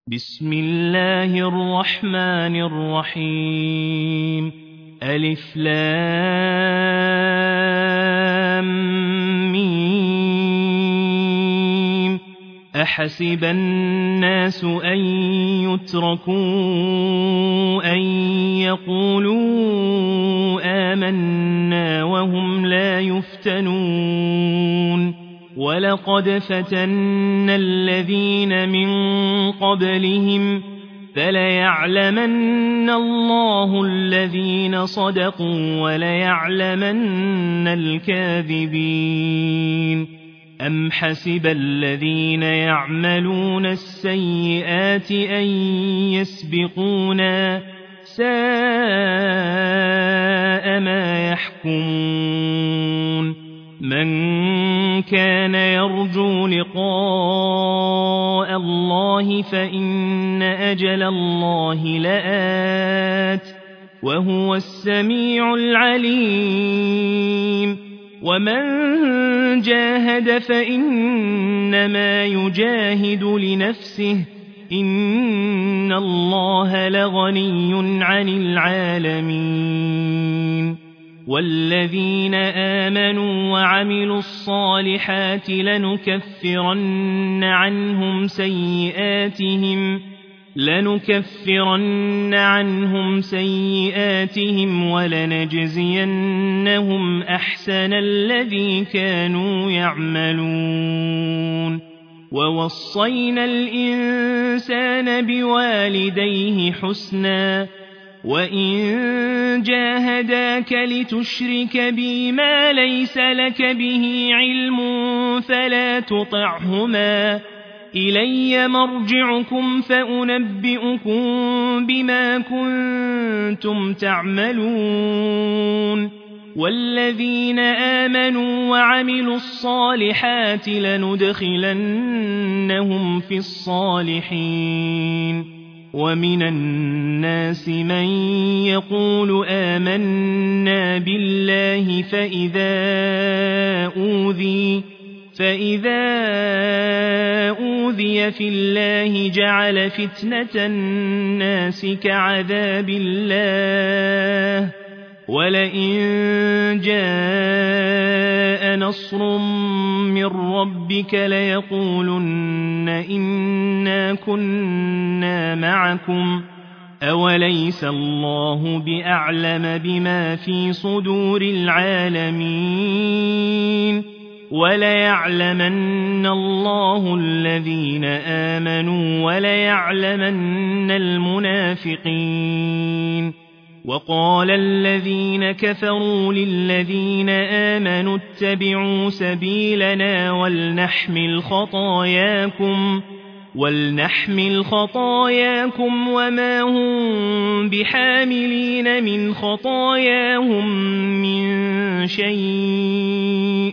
بسم الله الرحمن الرحيم ألف لام ميم أحسب الناس أن يتركوا أن يقولوا آمنا وهم لا يفتنون ولقد فتنا الذين من قبلهم فليعلمن الله الذين صدقوا وليعلمن الكاذبين أم حسب الذين يعملون السيئات أن يسبقونا ساء ما يحكمون من كان يرجو لقاء الله فإن أجل الله لآت وهو السميع العليم ومن جاهد فإنما يجاهد لنفسه إن الله لغني عن العالمين والذين آمنوا وعملوا الصالحات لنكفرن عنهم سيئاتهم ولنجزينهم أحسن الذي كانوا يعملون ووصينا الإنسان بوالديه حسنا وإن جاهداك لتشرك بي ما ليس لك به علم فلا تطعهما إلي مرجعكم فأنبئكم بما كنتم تعملون والذين آمنوا وعملوا الصالحات لندخلنهم في الصالحين ومن الناس من يقول آمنا بالله فإذا أوذي في الله جعل فتنة الناس كعذاب الله ولئن جاء نصر من ربك ليقولن إنا كنا معكم أوليس الله بأعلم بما في صدور العالمين وليعلمن الله الذين آمنوا وليعلمن المنافقين وقال الذين كفروا للذين آمنوا اتبعوا سبيلنا ولنحمل خطاياكم وما هم بحاملين من خطاياهم من شيء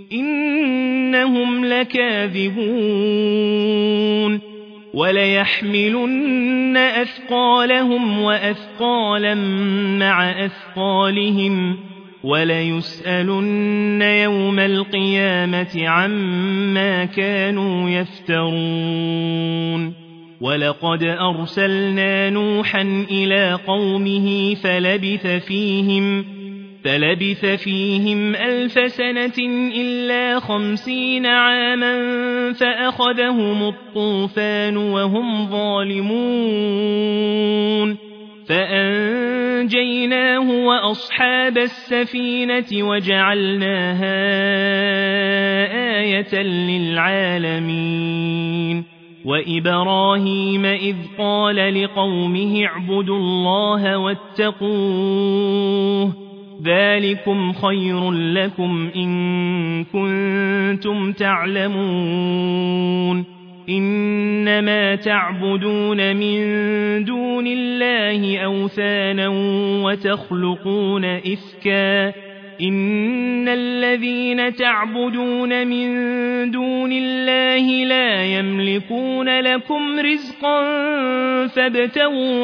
إنهم لكاذبون وليحملن أثقالهم وأثقالا مع أثقالهم وليسألن يوم القيامة عما كانوا يفترون ولقد أرسلنا نوحا إلى قومه فلبث فيهم 1000 سنة إلا 50 عاما فأخذهم الطوفان وهم ظالمون فأنجيناه وأصحاب السفينة وجعلناها آية للعالمين وإبراهيم إذ قال لقومه اعبدوا الله واتقوه ذلكم خير لكم إن كنتم تعلمون إنما تعبدون من دون الله أوثانا وتخلقون إفكا إن الذين تعبدون من دون الله لا يملكون لكم رزقا فابتغوا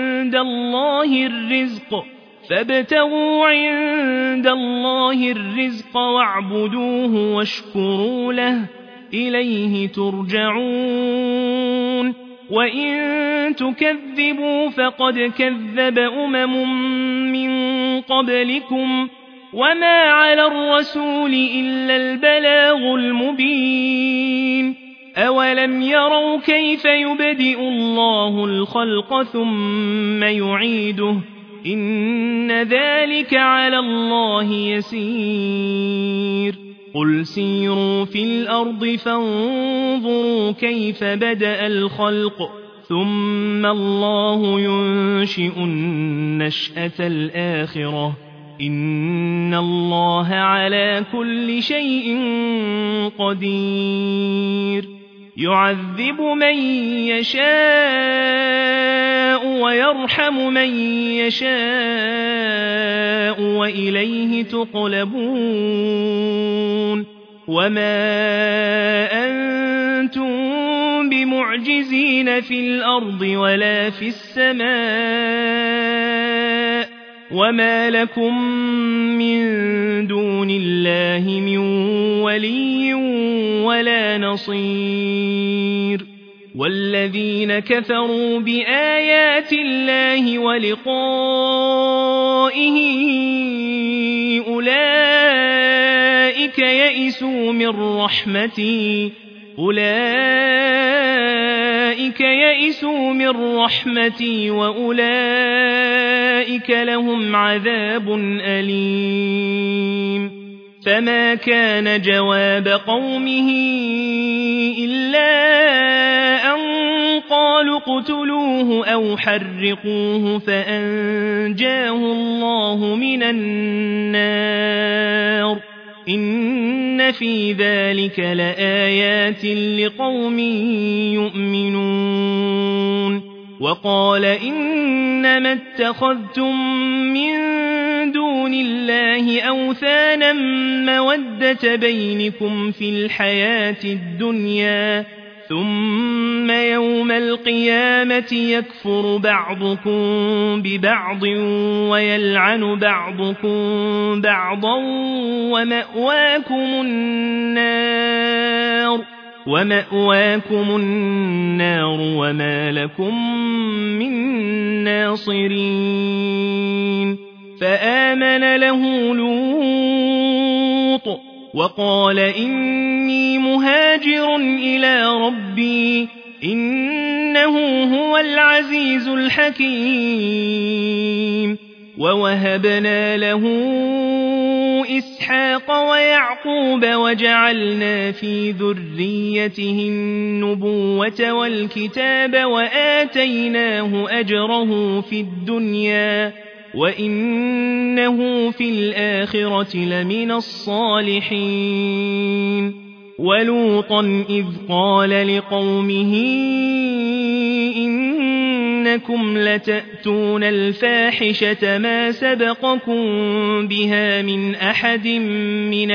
عند الله الرزق واعبدوه واشكروا له إليه ترجعون وإن تكذبوا فقد كذب من قبلكم وما على الرسول إلا البلاغ المبين أولم يروا كيف يبدئ الله الخلق ثم يعيده إن ذلك على الله يسير قل سيروا في الأرض فانظروا كيف بدأ الخلق ثم الله ينشئ النشأة الآخرة إن الله على كل شيء قدير يعذب من يشاء ويرحم من يشاء وإليه تقلبون وما أنتم بمعجزين في الأرض ولا في السماء وما لكم من دون الله من ولي ولا نصير والذين كفروا بآيات الله ولقائه أولئك يئسوا من رحمتي وأولئك لهم عذاب أليم فما كان جواب قومه إلا أن قالوا اقتلوه أو حرقوه فأنجاه الله من النار إن في ذلك لآيات لقوم يؤمنون وقال إنما اتخذتم من دون الله أوثانا مودة بينكم في الحياة الدنيا ثم يوم القيامة يكفر بعضكم ببعض ويلعن بعضكم بعضا ومأواكم النار وما لكم من ناصرين فآمن له لوط وقال إني مهاجر إلى ربي إنه هو العزيز الحكيم ووهبنا له إسحاق ويعقوب وجعلنا في ذريته النبوة والكتاب وآتيناه أجره في الدنيا وإنه في الآخرة لمن الصالحين ولوطا إذ قال لقومه إنكم لتأتون الفاحشة ما سبقكم بها من أحد من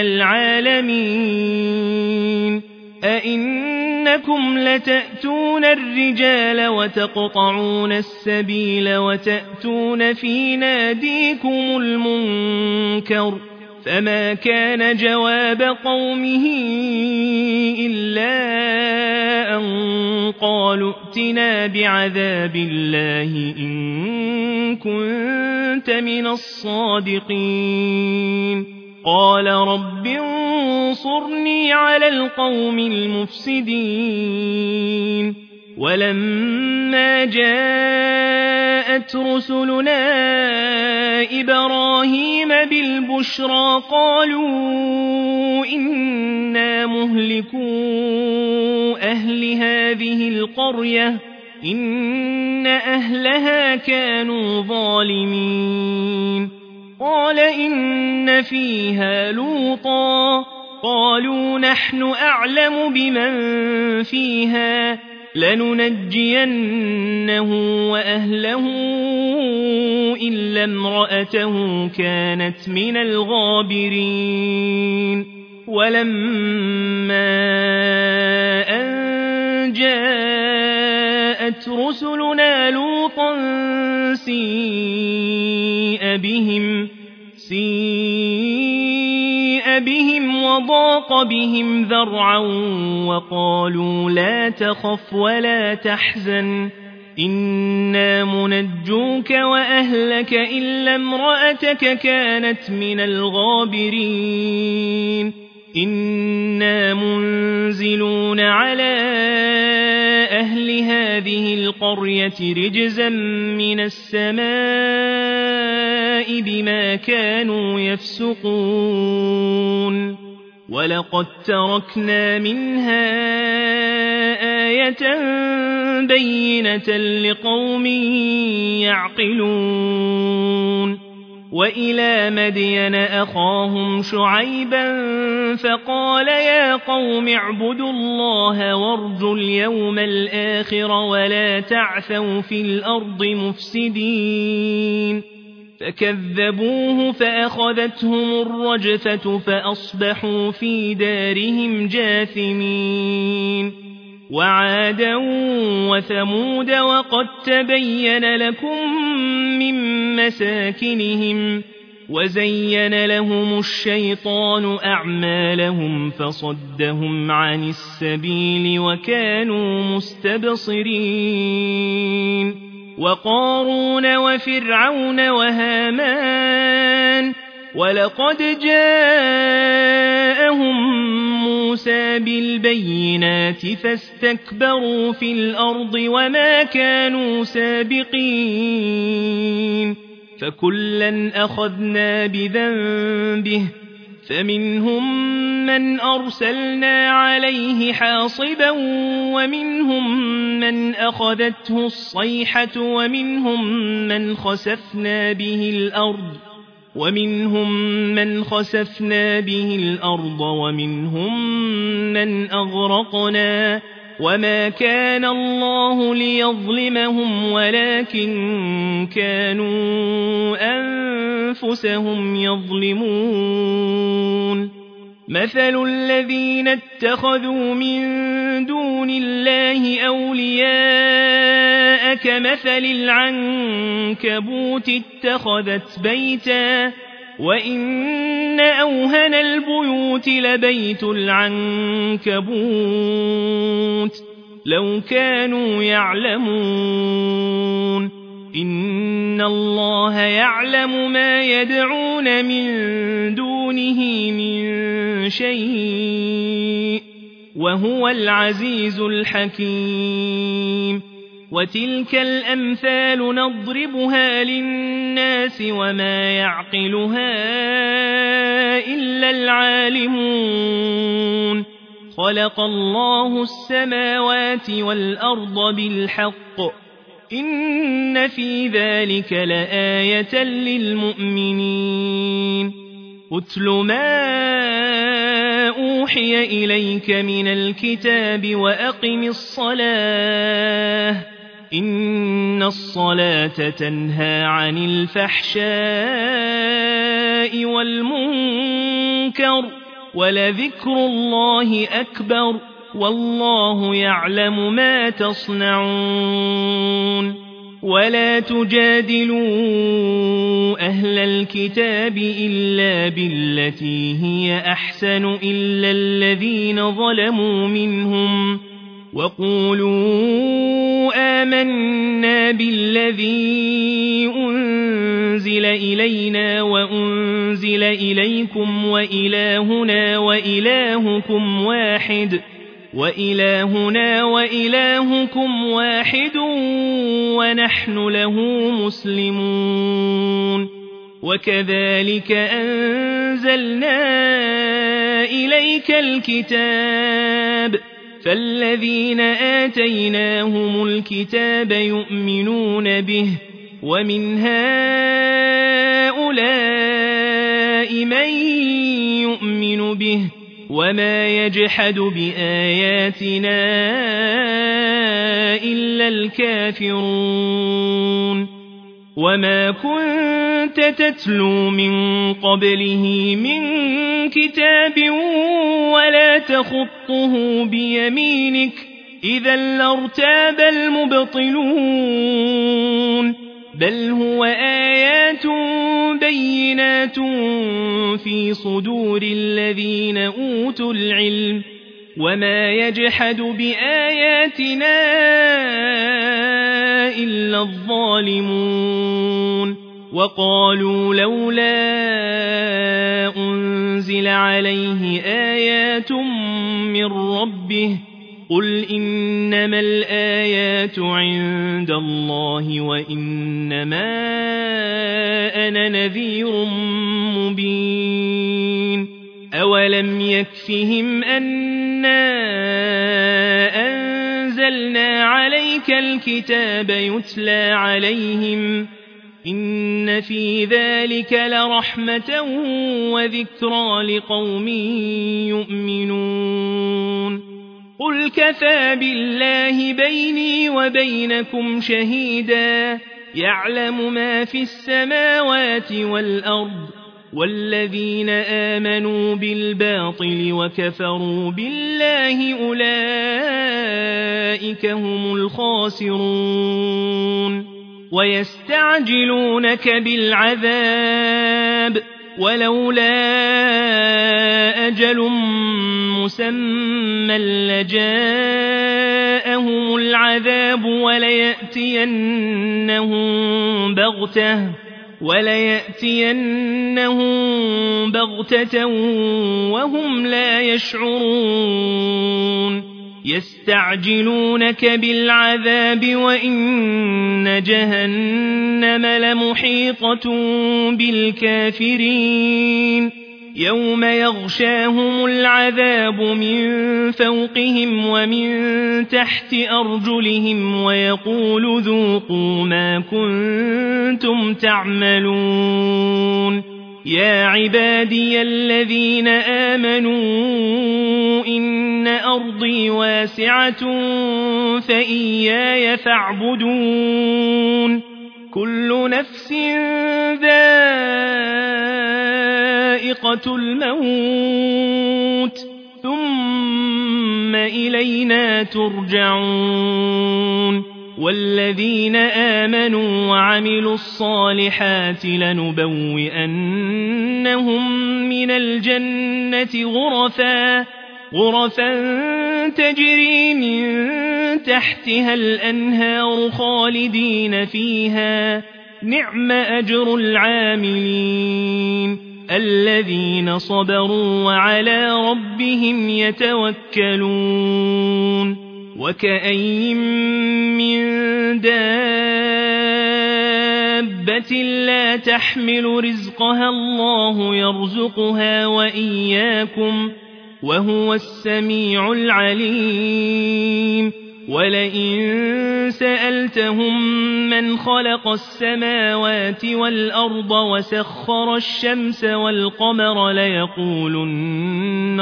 العالمين أئنكم لتأتون الرجال وتقطعون السبيل وتأتون في ناديكم المنكر فما كان جواب قومه إلا أن قالوا ائتنا بعذاب الله إن كنت من الصادقين قال رب انصرني على القوم المفسدين ولما جاءت رسلنا إبراهيم بالبشرى قالوا إنا مهلكو أهل هذه القرية إن أهلها كانوا ظالمين قال إن فيها لوطا قالوا نحن أعلم بمن فيها لننجينه وأهله إلا امرأته كانت من الغابرين ولما أن جاءت رسلنا لوطا سيء بهم وضاق بهم ذرعا وقالوا لا تخف ولا تحزن إنا منجوك وأهلك إلا امرأتك كانت من الغابرين إنا منزلون على أهل هذه القرية رجزا من السماء بما كانوا يفسقون ولقد تركنا منها آية بينة لقوم يعقلون وإلى مدين أخاهم شعيبا فقال يا قوم اعبدوا الله وارجوا اليوم الآخر ولا تعثوا في الأرض مفسدين فكذبوه فأخذتهم الرجفة فأصبحوا في دارهم جاثمين وعادا وثمود وقد تبين لكم من مساكنهم وزين لهم الشيطان أعمالهم فصدهم عن السبيل وكانوا مستبصرين وقارون وفرعون وهامان ولقد جاءهم موسى بالبينات فاستكبروا في الأرض وما كانوا سابقين فكلا أخذنا بذنبه فمنهم من أرسلنا عليه حاصبا ومنهم من أخذته الصيحة ومنهم من خسفنا به الأرض ومنهم من أغرقنا وما كان الله ليظلمهم ولكن كانوا أنفسهم يظلمون مثل الذين اتخذوا من دون الله أولياء كمثل العنكبوت اتخذت بيتا وإن أوهن البيوت لبيت العنكبوت لو كانوا يعلمون إن الله يعلم ما يدعون من دونه من شيء وهو العزيز الحكيم وتلك الأمثال نضربها للناس وما يعقلها إلا العالمون خلق الله السماوات والأرض بالحق إن في ذلك لآية للمؤمنين أتل ما أوحي إليك من الكتاب وأقم الصلاة إن الصلاة تنهى عن الفحشاء والمنكر ولذكر الله أكبر والله يعلم ما تصنعون ولا تجادلوا أهل الكتاب إلا بالتي هي أحسن إلا الذين ظلموا منهم وقولوا آمنا بالذي أنزل إلينا وأنزل إليكم وإلهنا وإلهكم واحد ونحن له مسلمون وكذلك أنزلنا إليك الكتاب فالذين آتيناهم الكتاب يؤمنون به ومن هؤلاء من يؤمن به وما يجحد بآياتنا إلا الكافرون وما كنت تتلو من قبله من كتاب ولا تخطه بيمينك إذا لارتاب المبطلون بل هو آيات بينات في صدور الذين أوتوا العلم وما يجحد بآياتنا إلا الظالمون وقالوا لولا أنزل عليه آيات من ربه قل إنما الآيات عند الله وإنما أنا نذير مبين أولم يكفهم أنا أنزلنا عليك الكتاب يتلى عليهم إن في ذلك لرحمة وذكرى لقوم يؤمنون قل كفى بالله بيني وبينكم شهيدا يعلم ما في السماوات والأرض والذين آمنوا بالباطل وكفروا بالله أولئك هم الخاسرون ويستعجلونك بالعذاب ولولا أجل مسمى لجاءهم العذاب وليأتينهم بغتة وهم لا يشعرون يستعجلونك بالعذاب وإن جهنم لمحيطة بالكافرين يوم يغشاهم العذاب من فوقهم ومن تحت أرجلهم ويقول ذوقوا ما كنتم تعملون يا عبادي الذين آمنوا إن أرضي واسعة فإياي فاعبدون كل نفس ذائقة الموت ثم إلينا ترجعون والذين آمنوا وعملوا الصالحات لنبوئنهم من الجنة غرفا تجري من تحتها الأنهار خالدين فيها نعم أجر العاملين الذين صبروا وعلى ربهم يتوكلون وكأين من دابة لا تحمل رزقها الله يرزقها وإياكم وهو السميع العليم ولئن سألتهم من خلق السماوات والأرض وسخر الشمس والقمر ليقولن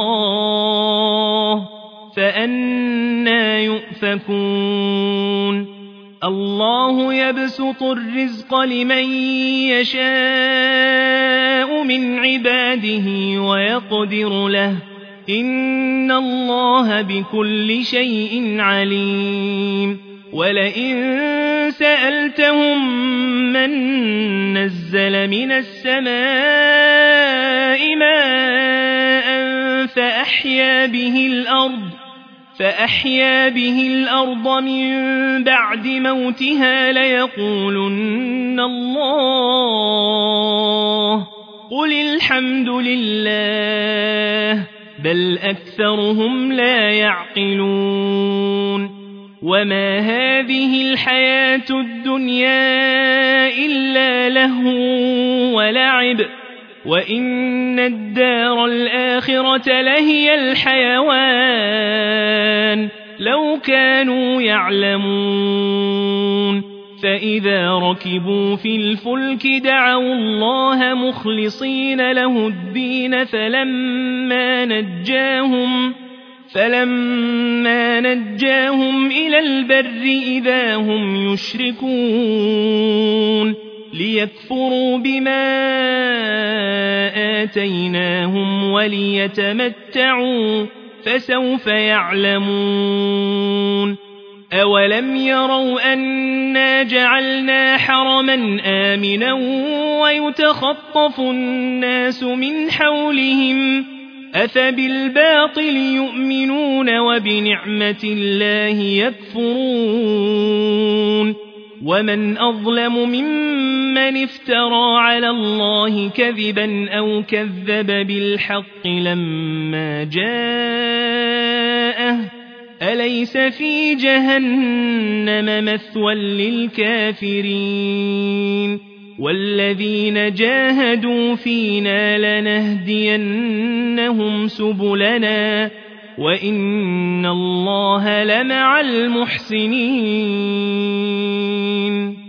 الله فأنى يؤفكون الله يبسط الرزق لمن يشاء من عباده ويقدر له إن الله بكل شيء عليم ولئن سألتهم من نزل من السماء ماء فأحيا به الأرض من بعد موتها ليقولن الله قل الحمد لله بل أكثرهم لا يعقلون وما هذه الحياة الدنيا إلا لهو ولعب وإن الدار الآخرة لهي الحيوان لو كانوا يعلمون فإذا ركبوا في الفلك دعوا الله مخلصين له الدين فلما نجاهم إلى البر إذا هم يشركون ليكفروا بما آتيناهم وليتمتعوا فسوف يعلمون أولم يروا أنا جعلنا حرما آمنا ويتخطف الناس من حولهم أفبالباطل يؤمنون وبنعمة الله يكفرون ومن أظلم ممن افترى على الله كذبا أو كذب بالحق لما جاءه أليس في جهنم مثوى للكافرين والذين جاهدوا فينا لنهدينهم سبلنا وإن الله لمع المحسنين